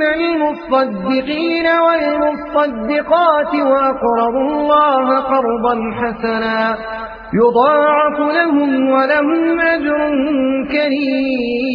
المصدقين والمصدقات وأقرضوا الله قرضا حسنا يضاعف لهم ولهم أجر كريم.